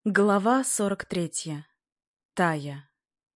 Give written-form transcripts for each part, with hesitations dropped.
Глава 43. Тая.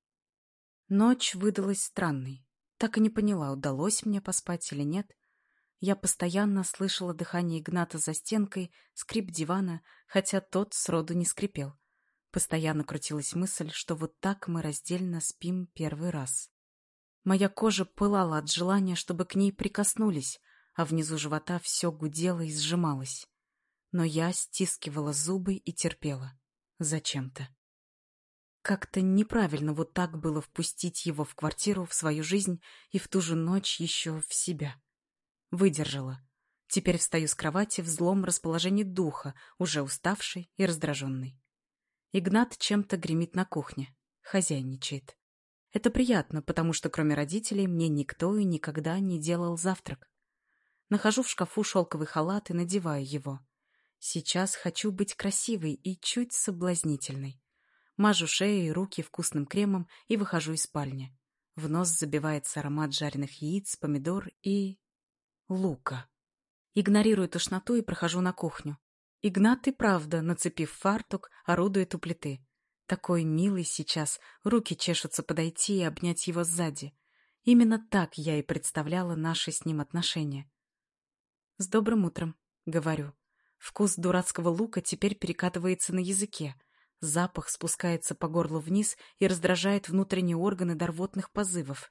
Ночь выдалась странной. Так и не поняла, удалось мне поспать или нет. Я постоянно слышала дыхание Игната за стенкой, скрип дивана, хотя тот сроду не скрипел. Постоянно крутилась мысль, что вот так мы раздельно спим первый раз. Моя кожа пылала от желания, чтобы к ней прикоснулись, а внизу живота все гудело и сжималось. Но я стискивала зубы и терпела. Зачем-то. Как-то неправильно вот так было впустить его в квартиру, в свою жизнь и в ту же ночь еще в себя. Выдержала. Теперь встаю с кровати в злом расположении духа, уже уставший и раздраженный. Игнат чем-то гремит на кухне, хозяйничает. Это приятно, потому что кроме родителей мне никто и никогда не делал завтрак. Нахожу в шкафу шелковый халат и надеваю его. Сейчас хочу быть красивой и чуть соблазнительной. Мажу шею и руки вкусным кремом и выхожу из спальни. В нос забивается аромат жареных яиц, помидор и... лука. Игнорирую тошноту и прохожу на кухню. Игнат и правда, нацепив фартук, орудует у плиты. Такой милый сейчас, руки чешутся подойти и обнять его сзади. Именно так я и представляла наши с ним отношения. «С добрым утром», — говорю. Вкус дурацкого лука теперь перекатывается на языке. Запах спускается по горлу вниз и раздражает внутренние органы до рвотных позывов.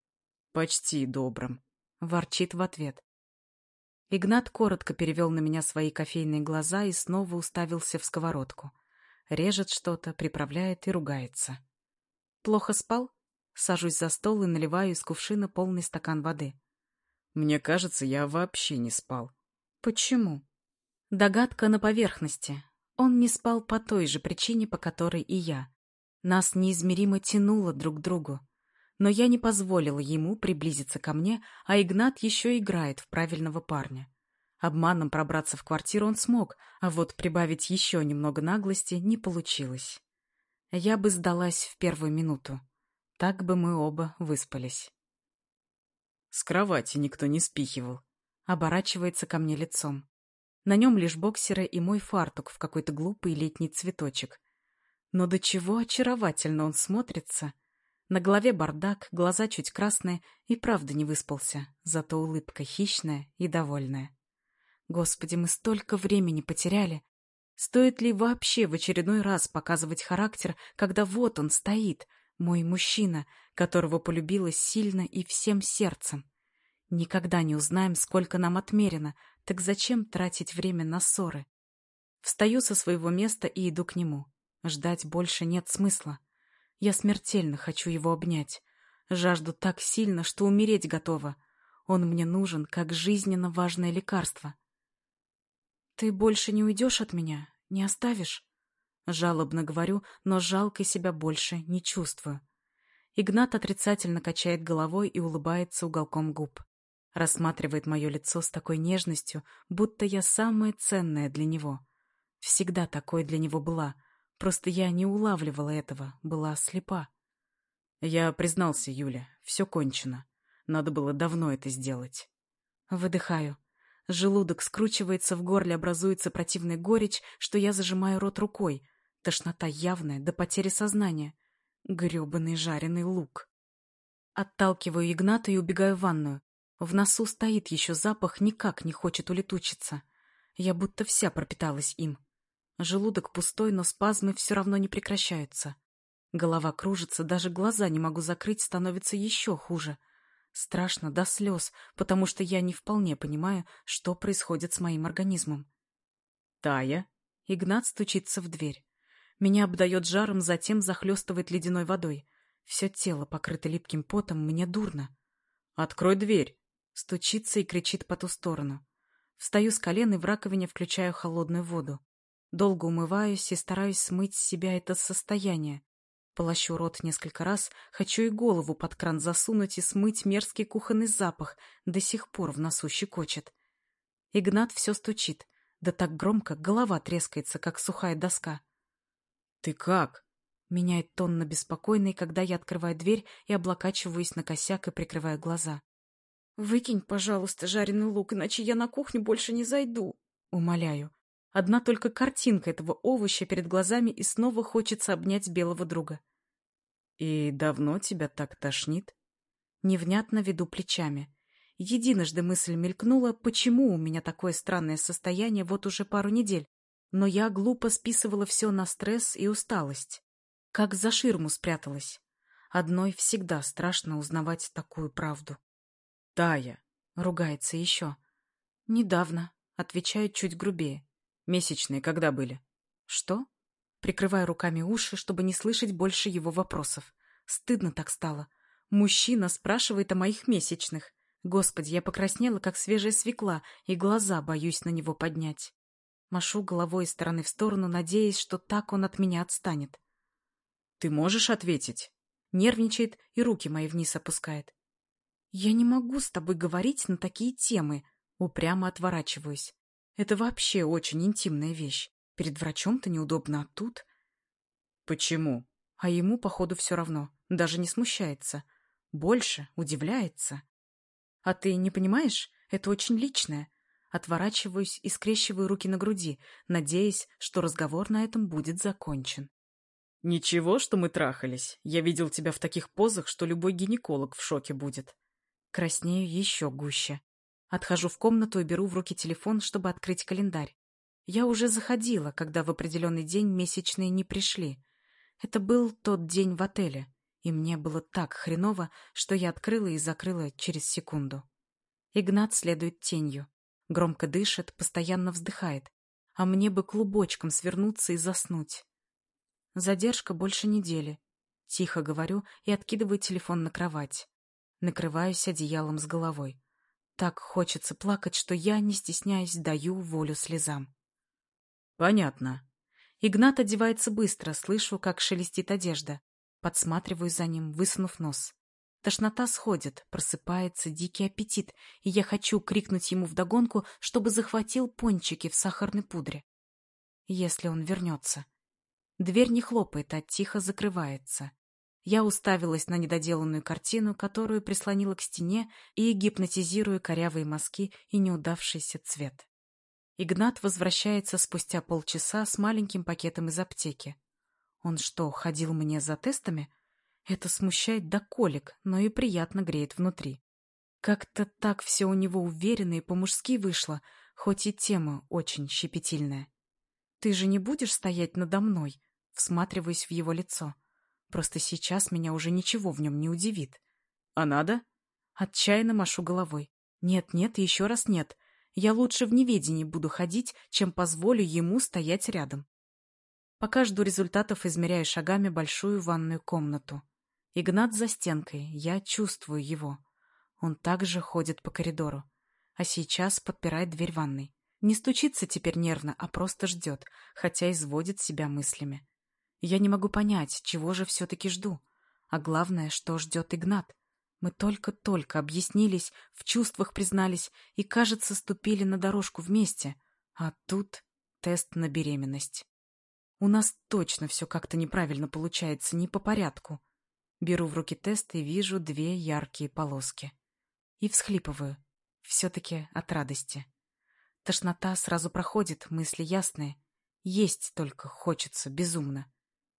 «Почти добрым», — ворчит в ответ. Игнат коротко перевел на меня свои кофейные глаза и снова уставился в сковородку. Режет что-то, приправляет и ругается. «Плохо спал?» Сажусь за стол и наливаю из кувшина полный стакан воды. «Мне кажется, я вообще не спал». «Почему?» Догадка на поверхности. Он не спал по той же причине, по которой и я. Нас неизмеримо тянуло друг к другу. Но я не позволила ему приблизиться ко мне, а Игнат еще играет в правильного парня. Обманом пробраться в квартиру он смог, а вот прибавить еще немного наглости не получилось. Я бы сдалась в первую минуту. Так бы мы оба выспались. С кровати никто не спихивал. Оборачивается ко мне лицом. На нем лишь боксеры и мой фартук в какой-то глупый летний цветочек. Но до чего очаровательно он смотрится. На голове бардак, глаза чуть красные, и правда не выспался, зато улыбка хищная и довольная. Господи, мы столько времени потеряли. Стоит ли вообще в очередной раз показывать характер, когда вот он стоит, мой мужчина, которого полюбила сильно и всем сердцем? Никогда не узнаем, сколько нам отмерено, так зачем тратить время на ссоры? Встаю со своего места и иду к нему. Ждать больше нет смысла. Я смертельно хочу его обнять. Жажду так сильно, что умереть готова. Он мне нужен, как жизненно важное лекарство. «Ты больше не уйдешь от меня? Не оставишь?» Жалобно говорю, но жалко себя больше не чувствую. Игнат отрицательно качает головой и улыбается уголком губ. Рассматривает мое лицо с такой нежностью, будто я самое ценное для него. Всегда такой для него была, просто я не улавливала этого, была слепа. Я признался Юле, все кончено. Надо было давно это сделать. Выдыхаю. Желудок скручивается, в горле образуется противная горечь, что я зажимаю рот рукой. Тошнота явная, до потери сознания. Грёбаный жареный лук. Отталкиваю Игната и убегаю в ванную. В носу стоит еще запах, никак не хочет улетучиться. Я будто вся пропиталась им. Желудок пустой, но спазмы все равно не прекращаются. Голова кружится, даже глаза не могу закрыть, становится еще хуже. Страшно до слез, потому что я не вполне понимаю, что происходит с моим организмом. «Тая?» Игнат стучится в дверь. Меня обдает жаром, затем захлестывает ледяной водой. Все тело покрыто липким потом, мне дурно. «Открой дверь!» Стучится и кричит по ту сторону. Встаю с колен и в раковине включаю холодную воду. Долго умываюсь и стараюсь смыть с себя это состояние. Полощу рот несколько раз, хочу и голову под кран засунуть и смыть мерзкий кухонный запах, до сих пор в носу щекочет. Игнат все стучит, да так громко, голова трескается, как сухая доска. «Ты как?» Меняет тон на беспокойный, когда я открываю дверь и облокачиваюсь на косяк и прикрываю глаза. «Выкинь, пожалуйста, жареный лук, иначе я на кухню больше не зайду», — умоляю. Одна только картинка этого овоща перед глазами, и снова хочется обнять белого друга. «И давно тебя так тошнит?» Невнятно веду плечами. Единожды мысль мелькнула, почему у меня такое странное состояние вот уже пару недель, но я глупо списывала все на стресс и усталость. Как за ширму спряталась. Одной всегда страшно узнавать такую правду. «Тая!» — ругается еще. «Недавно», — отвечаю чуть грубее. «Месячные когда были?» «Что?» Прикрываю руками уши, чтобы не слышать больше его вопросов. Стыдно так стало. Мужчина спрашивает о моих месячных. Господи, я покраснела, как свежая свекла, и глаза боюсь на него поднять. Машу головой из стороны в сторону, надеясь, что так он от меня отстанет. «Ты можешь ответить?» Нервничает и руки мои вниз опускает. «Я не могу с тобой говорить на такие темы», — упрямо отворачиваюсь. «Это вообще очень интимная вещь. Перед врачом-то неудобно, а тут...» «Почему?» А ему, походу, все равно. Даже не смущается. Больше удивляется. «А ты не понимаешь? Это очень личное». Отворачиваюсь и скрещиваю руки на груди, надеясь, что разговор на этом будет закончен. «Ничего, что мы трахались. Я видел тебя в таких позах, что любой гинеколог в шоке будет». Краснею еще гуще. Отхожу в комнату и беру в руки телефон, чтобы открыть календарь. Я уже заходила, когда в определенный день месячные не пришли. Это был тот день в отеле, и мне было так хреново, что я открыла и закрыла через секунду. Игнат следует тенью. Громко дышит, постоянно вздыхает. А мне бы клубочком свернуться и заснуть. Задержка больше недели. Тихо говорю и откидываю телефон на кровать. Накрываюсь одеялом с головой. Так хочется плакать, что я, не стесняясь, даю волю слезам. «Понятно». Игнат одевается быстро, слышу, как шелестит одежда. Подсматриваю за ним, высунув нос. Тошнота сходит, просыпается дикий аппетит, и я хочу крикнуть ему вдогонку, чтобы захватил пончики в сахарной пудре. Если он вернется. Дверь не хлопает, а тихо закрывается. Я уставилась на недоделанную картину, которую прислонила к стене, и гипнотизирую корявые мазки и неудавшийся цвет. Игнат возвращается спустя полчаса с маленьким пакетом из аптеки. Он что, ходил мне за тестами? Это смущает до колик, но и приятно греет внутри. Как-то так все у него уверенно и по-мужски вышло, хоть и тема очень щепетильная. «Ты же не будешь стоять надо мной?» Всматриваюсь в его лицо. Просто сейчас меня уже ничего в нем не удивит. «А надо?» Отчаянно машу головой. «Нет, нет и еще раз нет. Я лучше в неведении буду ходить, чем позволю ему стоять рядом». Пока жду результатов, измеряю шагами большую ванную комнату. Игнат за стенкой, я чувствую его. Он также ходит по коридору, а сейчас подпирает дверь ванной. Не стучится теперь нервно, а просто ждет, хотя изводит себя мыслями. Я не могу понять, чего же все-таки жду. А главное, что ждет Игнат. Мы только-только объяснились, в чувствах признались и, кажется, ступили на дорожку вместе. А тут тест на беременность. У нас точно все как-то неправильно получается, не по порядку. Беру в руки тест и вижу 2 яркие полоски. И всхлипываю. Все-таки от радости. Тошнота сразу проходит, мысли ясные. Есть только хочется безумно.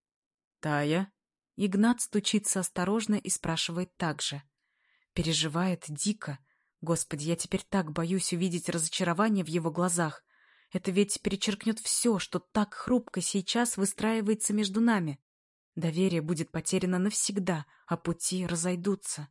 «Тая?» Игнат стучится осторожно и спрашивает так же. Переживает дико. Господи, я теперь так боюсь увидеть разочарование в его глазах. Это ведь перечеркнет все, что так хрупко сейчас выстраивается между нами. Доверие будет потеряно навсегда, а пути разойдутся.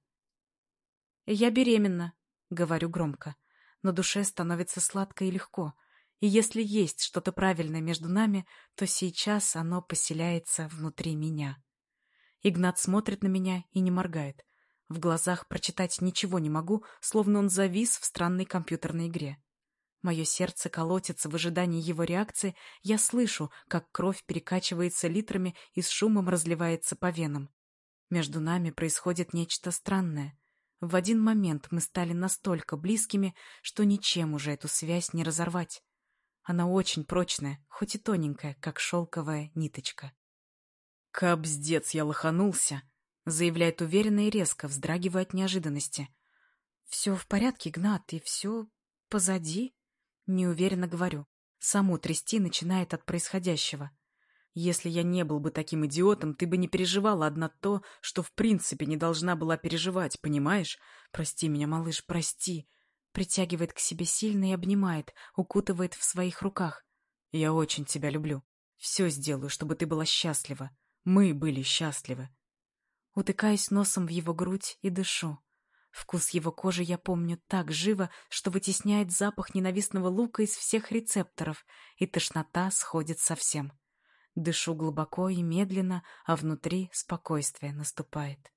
«Я беременна», — говорю громко. На душе становится сладко и легко. И если есть что-то правильное между нами, то сейчас оно поселяется внутри меня. Игнат смотрит на меня и не моргает. В глазах прочитать ничего не могу, словно он завис в странной компьютерной игре. Мое сердце колотится в ожидании его реакции, я слышу, как кровь перекачивается литрами и с шумом разливается по венам. Между нами происходит нечто странное. В один момент мы стали настолько близкими, что ничем уже эту связь не разорвать. Она очень прочная, хоть и тоненькая, как шелковая ниточка. «Кабздец, я лоханулся!» — заявляет уверенно и резко, вздрагивая от неожиданности. «Все в порядке, Игнат, и все позади?» — неуверенно говорю. Саму трясти начинает от происходящего. Если я не был бы таким идиотом, ты бы не переживала одна то, что в принципе не должна была переживать, понимаешь? Прости меня, малыш, прости. Притягивает к себе сильно и обнимает, укутывает в своих руках. Я очень тебя люблю. Все сделаю, чтобы ты была счастлива. Мы были счастливы. Утыкаюсь носом в его грудь и дышу. Вкус его кожи я помню так живо, что вытесняет запах ненавистного лука из всех рецепторов, и тошнота сходит совсем. Дышу глубоко и медленно, а внутри спокойствие наступает.